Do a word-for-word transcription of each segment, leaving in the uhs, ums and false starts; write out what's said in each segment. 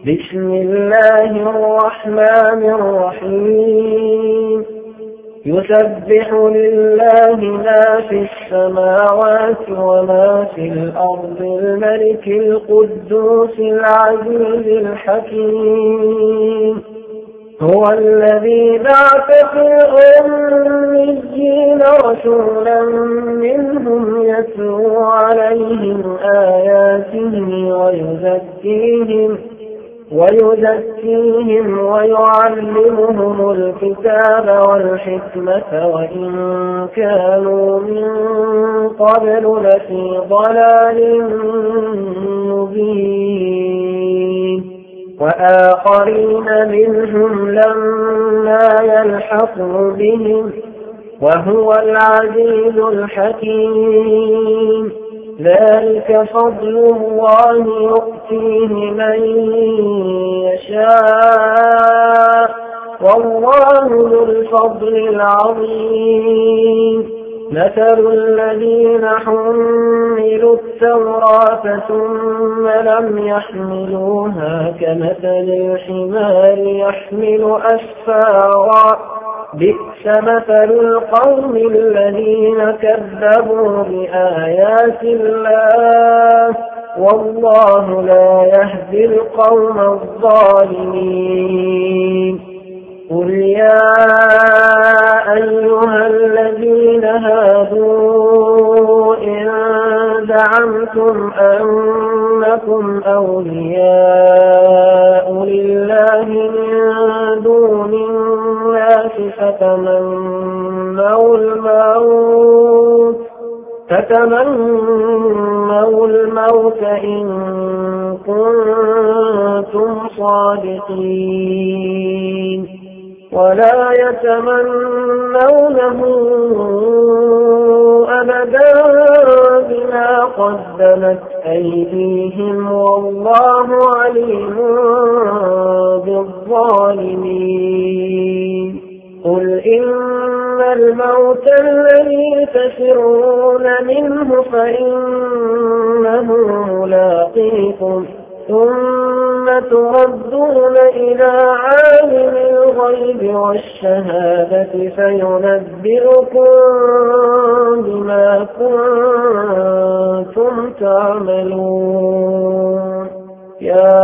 بسم الله الرحمن الرحيم يسبح لله ما في السماوات وما في الأرض الملك القدوس العزيز الحكيم هو الذي بعث في الأميين رسولا منهم يتلو عليهم آياته ويزكيهم ويزكيهم ويعلمهم الكتاب والحكمة وإن كانوا من قبل لفي ضلال مبين وآخرين منهم لما يلحقوا بهم وهو العزيز الحكيم ذلك فضل الله يؤتيه من يشاء والله ذو الفضل العظيم مثل الذين حملوا التوراة ثم لم يحملوها كمثل الحمار يحمل أسفارا بئس مثل القوم الذين كذبوا بآيات الله والله لا يهدي القوم الظالمين قل يا أيها الذين هادوا إن زعمتم أنكم أولياء لله من دون الناس فتمنوا الموت فتمنوا الموت إن كنتم صادقين ولا يتمنونه أبدا بما قدمت أيديهم والله عليم بالظالمين قل إن الموت الذي تفرون منه فإنه ملاقيكم ثم تردون إلى عالم الغيب والشهادة فينبئكم بما كنتم تعملون يا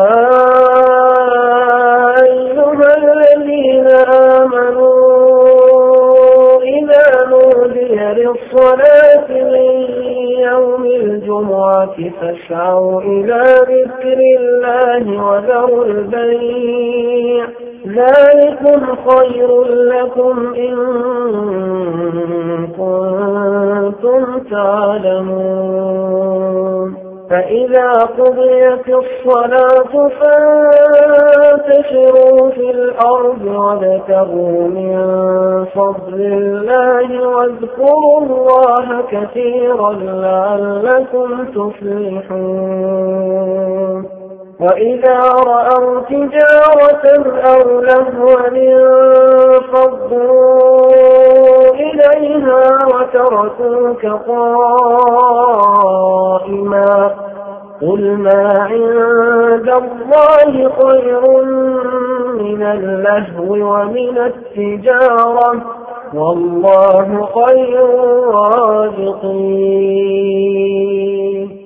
أيها الذين آمنوا إذا نودي للصلاة من يوم الجمعة فاسعوا إلى ذكر الله وذروا البيع ذلكم خير لكم إن كنتم تعلمون فإذا قضيت الصلاة فانتشروا في الأرض وابتغوا من فضل الله واذكروا الله كثيرا لعلكم تفلحون وإذا رأوا تجارة أو لهوا انفضوا إليها وتركوك قائما قل ما عند الله خير من اللهو ومن التجارة والله خير الرازقين